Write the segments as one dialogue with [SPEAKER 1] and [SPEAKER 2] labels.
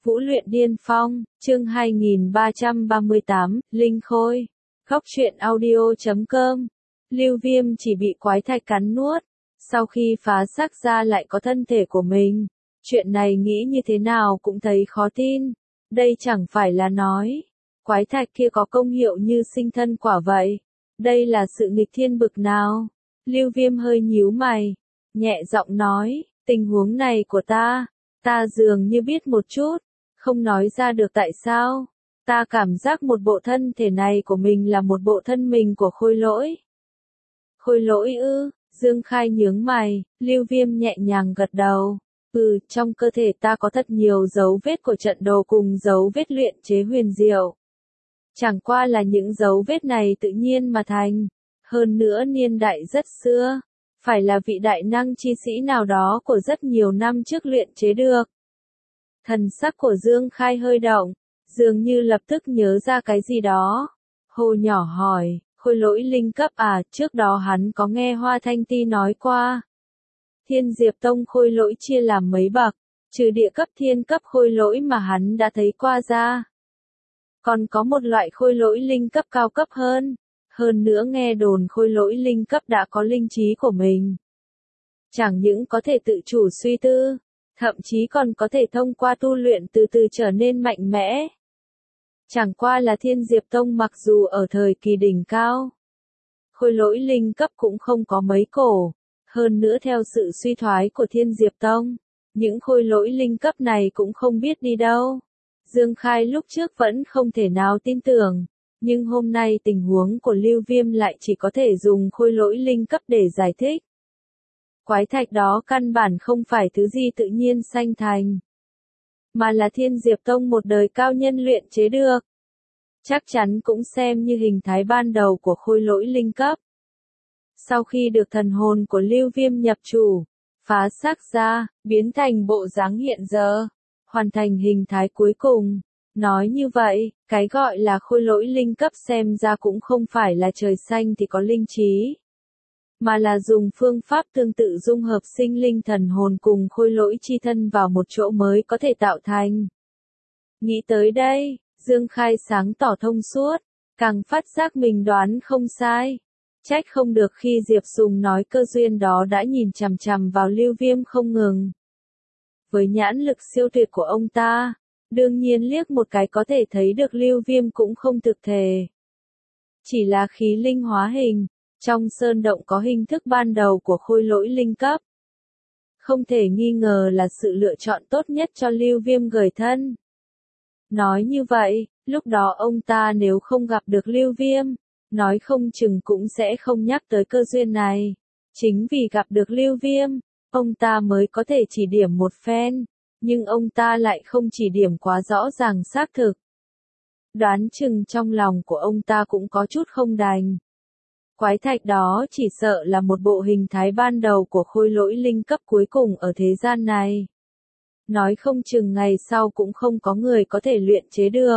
[SPEAKER 1] Vũ luyện điên phong, chương 2338, Linh Khôi. Góc truyện audio.com. Lưu Viêm chỉ bị quái thạch cắn nuốt. Sau khi phá xác ra lại có thân thể của mình. Chuyện này nghĩ như thế nào cũng thấy khó tin. Đây chẳng phải là nói. Quái thạch kia có công hiệu như sinh thân quả vậy. Đây là sự nghịch thiên bực nào? Lưu Viêm hơi nhíu mày. Nhẹ giọng nói, tình huống này của ta dường như biết một chút. Không nói ra được tại sao. Ta cảm giác một bộ thân thể này của mình là một bộ thân mình của Khôi Lỗi. Khôi Lỗi ư? Dương Khai nhướng mày, Lưu Viêm nhẹ nhàng gật đầu. Trong cơ thể ta có thật nhiều dấu vết của trận đồ cùng dấu vết luyện chế huyền diệu. Chẳng qua là những dấu vết này tự nhiên mà thành. Hơn nữa niên đại rất xưa. Phải là vị đại năng chi sĩ nào đó của rất nhiều năm trước luyện chế được. Thần sắc của Dương Khai hơi động, dường như lập tức nhớ ra cái gì đó. Hồ nhỏ hỏi, Khôi Lỗi linh cấp à? Trước đó hắn có nghe Hoa Thanh Ti nói qua. Thiên Diệp Tông Khôi Lỗi chia làm mấy bậc, trừ địa cấp thiên cấp Khôi Lỗi mà hắn đã thấy qua ra. Còn có một loại Khôi Lỗi linh cấp cao cấp hơn. Hơn nữa nghe đồn Khôi Lỗi linh cấp đã có linh trí của mình. Chẳng những có thể tự chủ suy tư, thậm chí còn có thể thông qua tu luyện từ từ trở nên mạnh mẽ. Chẳng qua là Thiên Diệp Tông mặc dù ở thời kỳ đỉnh cao, Khôi Lỗi linh cấp cũng không có mấy cổ. Hơn nữa theo sự suy thoái của Thiên Diệp Tông, những Khôi Lỗi linh cấp này cũng không biết đi đâu. Dương Khai lúc trước vẫn không thể nào tin tưởng. Nhưng hôm nay tình huống của Lưu Viêm lại chỉ có thể dùng Khôi Lỗi linh cấp để giải thích. Quái thạch đó căn bản không phải thứ gì tự nhiên sanh thành, mà là Thiên Diệp Tông một đời cao nhân luyện chế được. Chắc chắn cũng xem như hình thái ban đầu của Khôi Lỗi linh cấp. Sau khi được thần hồn của Lưu Viêm nhập chủ, phá xác ra, biến thành bộ dáng hiện giờ, hoàn thành hình thái cuối cùng. Nói như vậy, cái gọi là Khôi Lỗi linh cấp xem ra cũng không phải là trời xanh thì có linh trí, mà là dùng phương pháp tương tự dung hợp sinh linh thần hồn cùng Khôi Lỗi chi thân vào một chỗ mới có thể tạo thành. Nghĩ tới đây, Dương Khai sáng tỏ thông suốt, càng phát giác mình đoán không sai. Trách không được khi Diệp Sùng nói cơ duyên đó đã nhìn chằm chằm vào Lưu Viêm không ngừng. Với nhãn lực siêu tuyệt của ông ta, đương nhiên liếc một cái có thể thấy được Lưu Viêm cũng không thực thể. Chỉ là khí linh hóa hình, trong sơn động có hình thức ban đầu của Khôi Lỗi linh cấp. Không thể nghi ngờ là sự lựa chọn tốt nhất cho Lưu Viêm gửi thân. Nói như vậy, lúc đó ông ta nếu không gặp được Lưu Viêm, nói không chừng cũng sẽ không nhắc tới cơ duyên này. Chính vì gặp được Lưu Viêm, ông ta mới có thể chỉ điểm một phen. Nhưng ông ta lại không chỉ điểm quá rõ ràng xác thực. Đoán chừng trong lòng của ông ta cũng có chút không đành. Quái thạch đó chỉ sợ là một bộ hình thái ban đầu của Khôi Lỗi linh cấp cuối cùng ở thế gian này. Nói không chừng ngày sau cũng không có người có thể luyện chế được.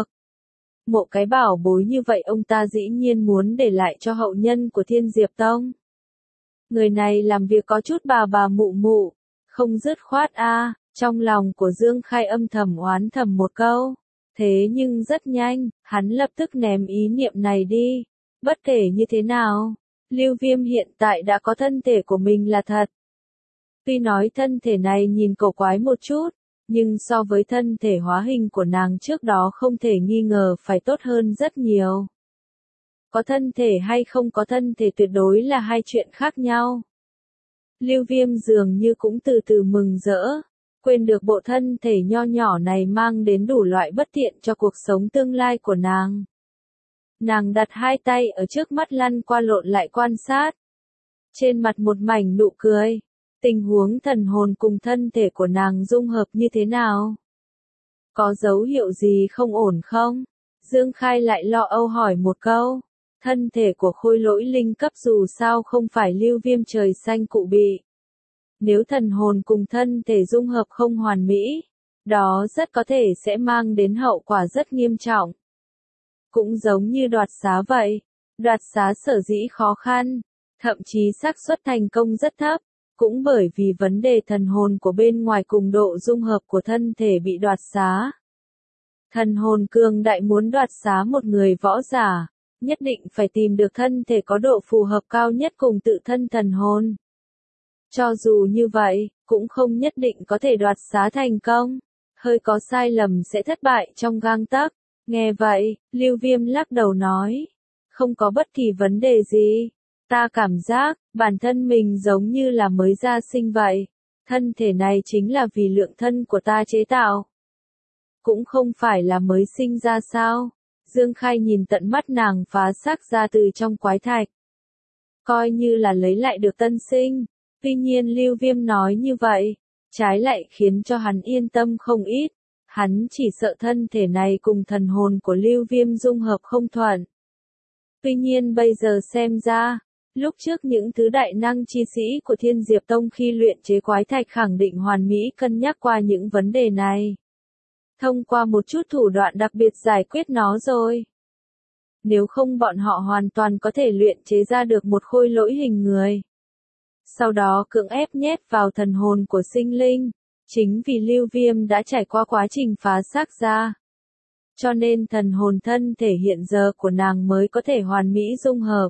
[SPEAKER 1] Một cái bảo bối như vậy ông ta dĩ nhiên muốn để lại cho hậu nhân của Thiên Diệp Tông. Người này làm việc có chút bà mụ mụ, không dứt khoát a. Trong lòng của Dương Khai âm thầm oán thầm một câu. Thế nhưng rất nhanh, hắn lập tức ném ý niệm này đi. Bất kể như thế nào, Lưu Viêm hiện tại đã có thân thể của mình là thật. Tuy nói thân thể này nhìn cổ quái một chút, nhưng so với thân thể hóa hình của nàng trước đó không thể nghi ngờ phải tốt hơn rất nhiều. Có thân thể hay không có thân thể tuyệt đối là hai chuyện khác nhau. Lưu Viêm dường như cũng từ từ mừng rỡ. Quên được bộ thân thể nho nhỏ này mang đến đủ loại bất tiện cho cuộc sống tương lai của nàng. Nàng đặt hai tay ở trước mắt lăn qua lộn lại quan sát. Trên mặt một mảnh nụ cười. Tình huống thần hồn cùng thân thể của nàng dung hợp như thế nào? Có dấu hiệu gì không ổn không? Dương Khai lại lo âu hỏi một câu. Thân thể của Khôi Lỗi linh cấp dù sao không phải Lưu Viêm trời xanh cụ bị. Nếu thần hồn cùng thân thể dung hợp không hoàn mỹ, đó rất có thể sẽ mang đến hậu quả rất nghiêm trọng. Cũng giống như đoạt xá vậy, đoạt xá sở dĩ khó khăn, thậm chí xác suất thành công rất thấp, cũng bởi vì vấn đề thần hồn của bên ngoài cùng độ dung hợp của thân thể bị đoạt xá, Thần hồn cường đại muốn đoạt xá một người võ giả, nhất định phải tìm được thân thể có độ phù hợp cao nhất cùng tự thân thần hồn. Cho dù như vậy, cũng không nhất định có thể đoạt xá thành công. Hơi có sai lầm sẽ thất bại trong gang tấc. Nghe vậy, Lưu Viêm lắc đầu nói. Không có bất kỳ vấn đề gì. Ta cảm giác, bản thân mình giống như là mới ra sinh vậy. Thân thể này chính là vì lượng thân của ta chế tạo. Cũng không phải là mới sinh ra sao. Dương Khai nhìn tận mắt nàng phá xác ra từ trong quái thạch. Coi như là lấy lại được tân sinh. Tuy nhiên Lưu Viêm nói như vậy, trái lại khiến cho hắn yên tâm không ít. Hắn chỉ sợ thân thể này cùng thần hồn của Lưu Viêm dung hợp không thuận. Tuy nhiên bây giờ xem ra, lúc trước những thứ đại năng chi sĩ của Thiên Diệp Tông khi luyện chế quái thạch khẳng định hoàn mỹ cân nhắc qua những vấn đề này. Thông qua một chút thủ đoạn đặc biệt giải quyết nó rồi. Nếu không bọn họ hoàn toàn có thể luyện chế ra được một khôi lỗi hình người. Sau đó cưỡng ép nhét vào thần hồn của sinh linh. Chính vì Lưu Viêm đã trải qua quá trình phá xác ra. Cho nên thần hồn thân thể hiện giờ của nàng mới có thể hoàn mỹ dung hợp.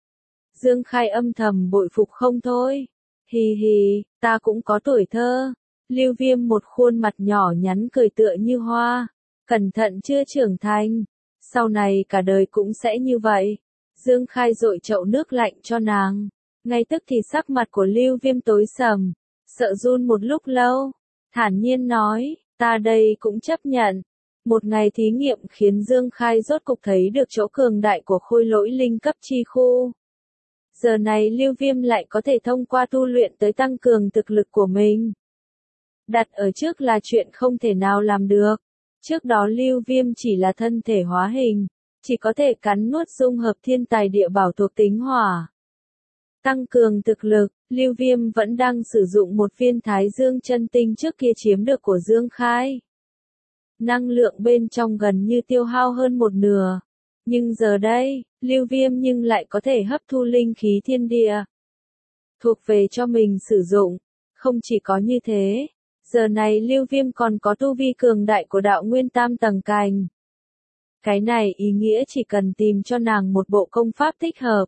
[SPEAKER 1] Dương Khai âm thầm bội phục không thôi. Hì hì, ta cũng có tuổi thơ. Lưu Viêm một khuôn mặt nhỏ nhắn cười tựa như hoa. Cẩn thận chưa trưởng thành. Sau này cả đời cũng sẽ như vậy. Dương Khai dội chậu nước lạnh cho nàng. Ngay tức thì sắc mặt của Lưu Viêm tối sầm. Sợ run một lúc lâu. Thản nhiên nói, ta đây cũng chấp nhận. Một ngày thí nghiệm khiến Dương Khai rốt cục thấy được chỗ cường đại của khôi lỗi linh cấp chi khu. Giờ này Lưu Viêm lại có thể thông qua tu luyện tới tăng cường thực lực của mình. Đặt ở trước là chuyện không thể nào làm được. Trước đó Lưu Viêm chỉ là thân thể hóa hình, chỉ có thể cắn nuốt dung hợp thiên tài địa bảo thuộc tính hỏa. Tăng cường thực lực, Lưu Viêm vẫn đang sử dụng một viên Thái Dương chân tinh trước kia chiếm được của Dương Khai. Năng lượng bên trong gần như tiêu hao hơn một nửa. Nhưng giờ đây, Lưu Viêm nhưng lại có thể hấp thu linh khí thiên địa. Thuộc về cho mình sử dụng. Không chỉ có như thế, giờ này Lưu Viêm còn có tu vi cường đại của đạo nguyên tam tầng cành. Cái này ý nghĩa chỉ cần tìm cho nàng một bộ công pháp thích hợp.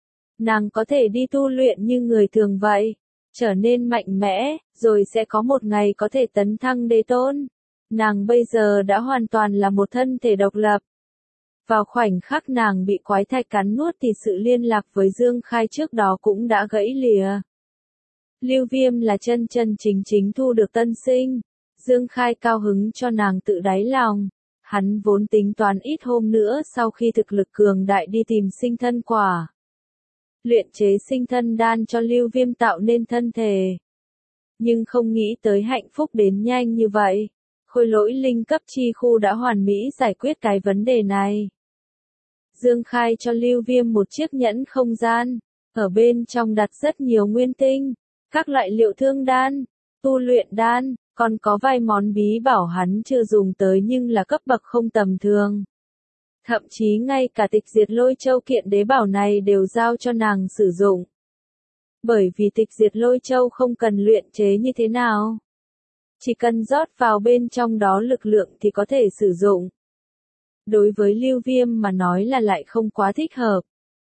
[SPEAKER 1] Nàng có thể đi tu luyện như người thường vậy, trở nên mạnh mẽ, rồi sẽ có một ngày có thể tấn thăng đế tôn. Nàng bây giờ đã hoàn toàn là một thân thể độc lập. Vào khoảnh khắc nàng bị quái thạch cắn nuốt thì sự liên lạc với Dương Khai trước đó cũng đã gãy lìa. Lưu Viêm là chân chân chính chính thu được tân sinh. Dương Khai cao hứng cho nàng tự đáy lòng. Hắn vốn tính toán ít hôm nữa sau khi thực lực cường đại đi tìm sinh thân quả. Luyện chế sinh thân đan cho Lưu Viêm tạo nên thân thể. Nhưng không nghĩ tới hạnh phúc đến nhanh như vậy. Khôi lỗi linh cấp chi khu đã hoàn mỹ giải quyết cái vấn đề này. Dương Khai cho Lưu Viêm một chiếc nhẫn không gian. Ở bên trong đặt rất nhiều nguyên tinh, các loại liệu thương đan, tu luyện đan, còn có vài món bí bảo hắn chưa dùng tới nhưng là cấp bậc không tầm thường. Thậm chí ngay cả tịch diệt lôi châu kiện đế bảo này đều giao cho nàng sử dụng. Bởi vì tịch diệt lôi châu không cần luyện chế như thế nào. Chỉ cần rót vào bên trong đó lực lượng thì có thể sử dụng. Đối với Lưu Viêm mà nói là lại không quá thích hợp.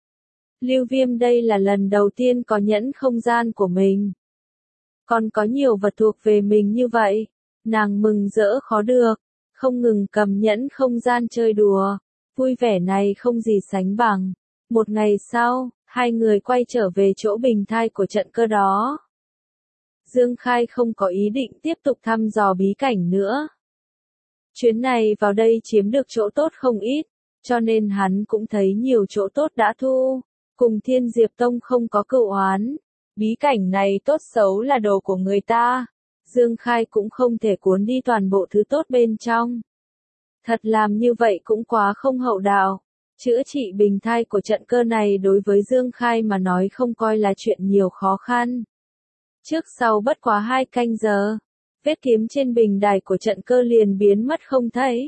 [SPEAKER 1] Lưu Viêm đây là lần đầu tiên có nhẫn không gian của mình. Còn có nhiều vật thuộc về mình như vậy. Nàng mừng rỡ khó được, không ngừng cầm nhẫn không gian chơi đùa. Vui vẻ này không gì sánh bằng. Một ngày sau, hai người quay trở về chỗ bình thai của trận cơ đó. Dương Khai không có ý định tiếp tục thăm dò bí cảnh nữa. Chuyến này vào đây chiếm được chỗ tốt không ít, cho nên hắn cũng thấy nhiều chỗ tốt đã thu. Cùng Thiên Diệp Tông không có cựu oán. Bí cảnh này tốt xấu là đồ của người ta. Dương Khai cũng không thể cuốn đi toàn bộ thứ tốt bên trong. Thật làm như vậy cũng quá không hậu đạo. Chữa trị bình thai của trận cơ này đối với Dương Khai mà nói không coi là chuyện nhiều khó khăn. Trước sau bất quá 2 canh giờ, vết kiếm trên bình đài của trận cơ liền biến mất không thấy.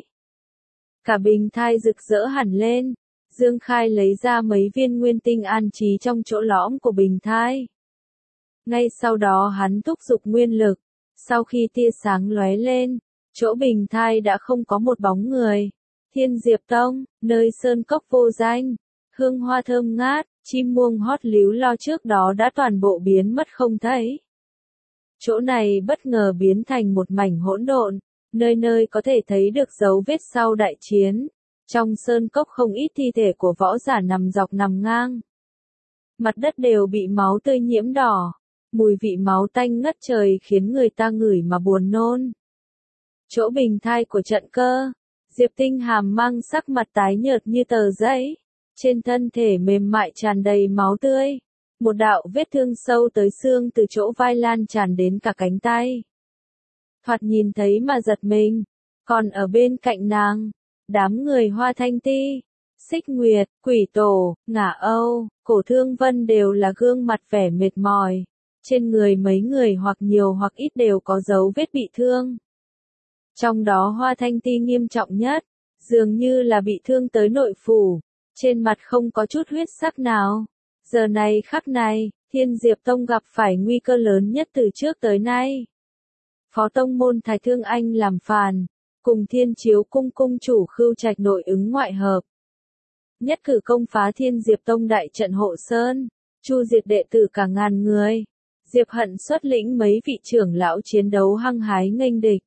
[SPEAKER 1] Cả bình thai rực rỡ hẳn lên. Dương Khai lấy ra mấy viên nguyên tinh an trí trong chỗ lõm của bình thai. Ngay sau đó hắn thúc giục nguyên lực. Sau khi tia sáng lóe lên, Chỗ Bình Thai đã không có một bóng người. Thiên Diệp Tông, nơi sơn cốc vô danh, hương hoa thơm ngát, chim muông hót líu lo trước đó đã toàn bộ biến mất không thấy. Chỗ này bất ngờ biến thành một mảnh hỗn độn, nơi nơi có thể thấy được dấu vết sau đại chiến. Trong sơn cốc không ít thi thể của võ giả nằm dọc nằm ngang. Mặt đất đều bị máu tươi nhiễm đỏ, mùi vị máu tanh ngất trời khiến người ta ngửi mà buồn nôn. Chỗ Bình Thai của trận cơ, Diệp Tinh Hàm mang sắc mặt tái nhợt như tờ giấy, trên thân thể mềm mại tràn đầy máu tươi, một đạo vết thương sâu tới xương từ chỗ vai lan tràn đến cả cánh tay. Thoạt nhìn thấy mà giật mình, còn ở bên cạnh nàng, đám người Hoa Thanh Ti, Xích Nguyệt, Quỷ Tổ, Ngả Âu, Cổ Thương Vân đều là gương mặt vẻ mệt mỏi, trên người mấy người hoặc nhiều hoặc ít đều có dấu vết bị thương. Trong đó Hoa Thanh Ti nghiêm trọng nhất, dường như là bị thương tới nội phủ, trên mặt không có chút huyết sắc nào. Giờ này khắc này, Thiên Diệp Tông gặp phải nguy cơ lớn nhất từ trước tới nay. Phó tông môn Thái Thương Anh làm phàn, cùng Thiên Chiếu cung cung chủ Khưu Trạch nội ứng ngoại hợp. Nhất cử công phá Thiên Diệp Tông đại trận hộ sơn, chu diệt đệ tử cả ngàn người. Diệp Hận xuất lĩnh mấy vị trưởng lão chiến đấu hăng hái nghênh địch.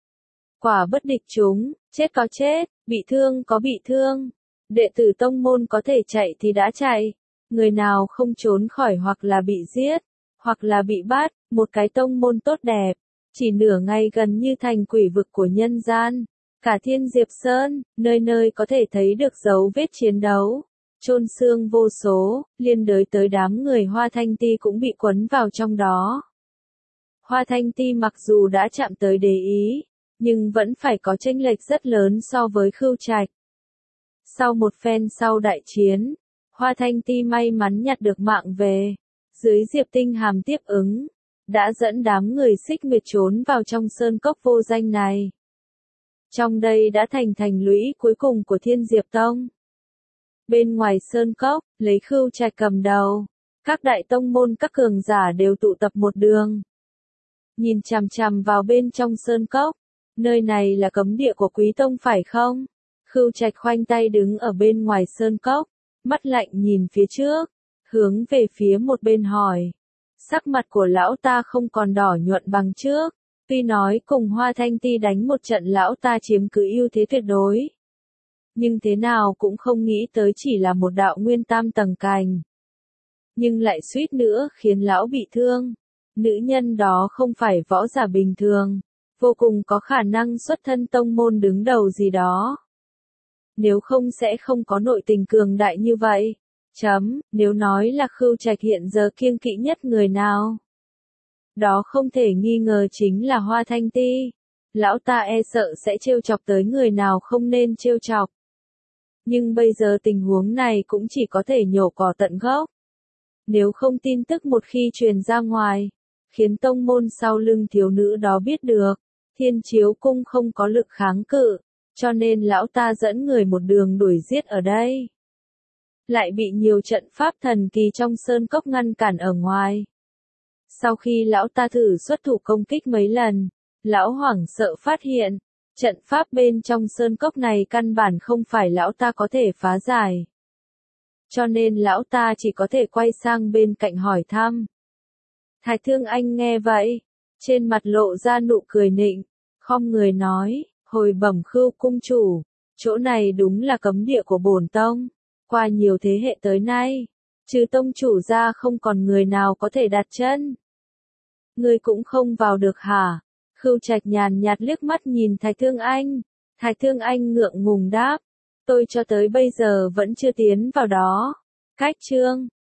[SPEAKER 1] Quả bất địch chúng, chết có chết, bị thương có bị thương. Đệ tử tông môn có thể chạy thì đã chạy. Người nào không trốn khỏi hoặc là bị giết, hoặc là bị bắt, một cái tông môn tốt đẹp. Chỉ nửa ngày gần như thành quỷ vực của nhân gian. Cả Thiên Diệp Sơn, nơi nơi có thể thấy được dấu vết chiến đấu. Chôn xương vô số, liên đới tới đám người Hoa Thanh Ti cũng bị quấn vào trong đó. Hoa Thanh Ti mặc dù đã chạm tới để ý, nhưng vẫn phải có chênh lệch rất lớn so với Khưu Trạch. Sau một phen sau đại chiến, Hoa Thanh Ti may mắn nhặt được mạng về, dưới Diệp Tinh Hàm tiếp ứng, đã dẫn đám người Xích Nguyệt trốn vào trong sơn cốc vô danh này. Trong đây đã thành lũy cuối cùng của Thiên Diệp Tông. Bên ngoài sơn cốc, lấy Khưu Trạch cầm đầu, các đại tông môn các cường giả đều tụ tập một đường. Nhìn chằm chằm vào bên trong sơn cốc, nơi này là cấm địa của Quý Tông phải không? Khưu Trạch khoanh tay đứng ở bên ngoài sơn cốc, mắt lạnh nhìn phía trước, hướng về phía một bên hỏi. Sắc mặt của lão ta không còn đỏ nhuận bằng trước, tuy nói cùng Hoa Thanh Ti đánh một trận lão ta chiếm cứ ưu thế tuyệt đối. Nhưng thế nào cũng không nghĩ tới chỉ là một đạo nguyên tam tầng cành. Nhưng lại suýt nữa khiến lão bị thương. Nữ nhân đó không phải võ giả bình thường, vô cùng có khả năng xuất thân tông môn đứng đầu gì đó. Nếu không sẽ không có nội tình cường đại như vậy. Nếu nói là Khưu Trạch hiện giờ kiêng kỵ nhất người nào? Đó không thể nghi ngờ chính là Hoa Thanh Ti. Lão ta e sợ sẽ trêu chọc tới người nào không nên trêu chọc. Nhưng bây giờ tình huống này cũng chỉ có thể nhổ cỏ tận gốc. Nếu không tin tức một khi truyền ra ngoài, khiến tông môn sau lưng thiếu nữ đó biết được, Thiên Chiếu cung không có lực kháng cự, cho nên lão ta dẫn người một đường đuổi giết ở đây. Lại bị nhiều trận pháp thần kỳ trong sơn cốc ngăn cản ở ngoài. Sau khi lão ta thử xuất thủ công kích mấy lần, lão hoảng sợ phát hiện, trận pháp bên trong sơn cốc này căn bản không phải lão ta có thể phá giải. Cho nên lão ta chỉ có thể quay sang bên cạnh hỏi thăm. Thái Thương Anh nghe vậy, trên mặt lộ ra nụ cười nịnh, khom người nói, hồi bẩm Khưu cung chủ, chỗ này đúng là cấm địa của bổn tông, qua nhiều thế hệ tới nay, trừ tông chủ ra không còn người nào có thể đặt chân. Ngươi cũng không vào được hả? Khưu Trạch nhàn nhạt liếc mắt nhìn Thái Thương Anh. Thái Thương Anh ngượng ngùng đáp, tôi cho tới bây giờ vẫn chưa tiến vào đó. Cách chương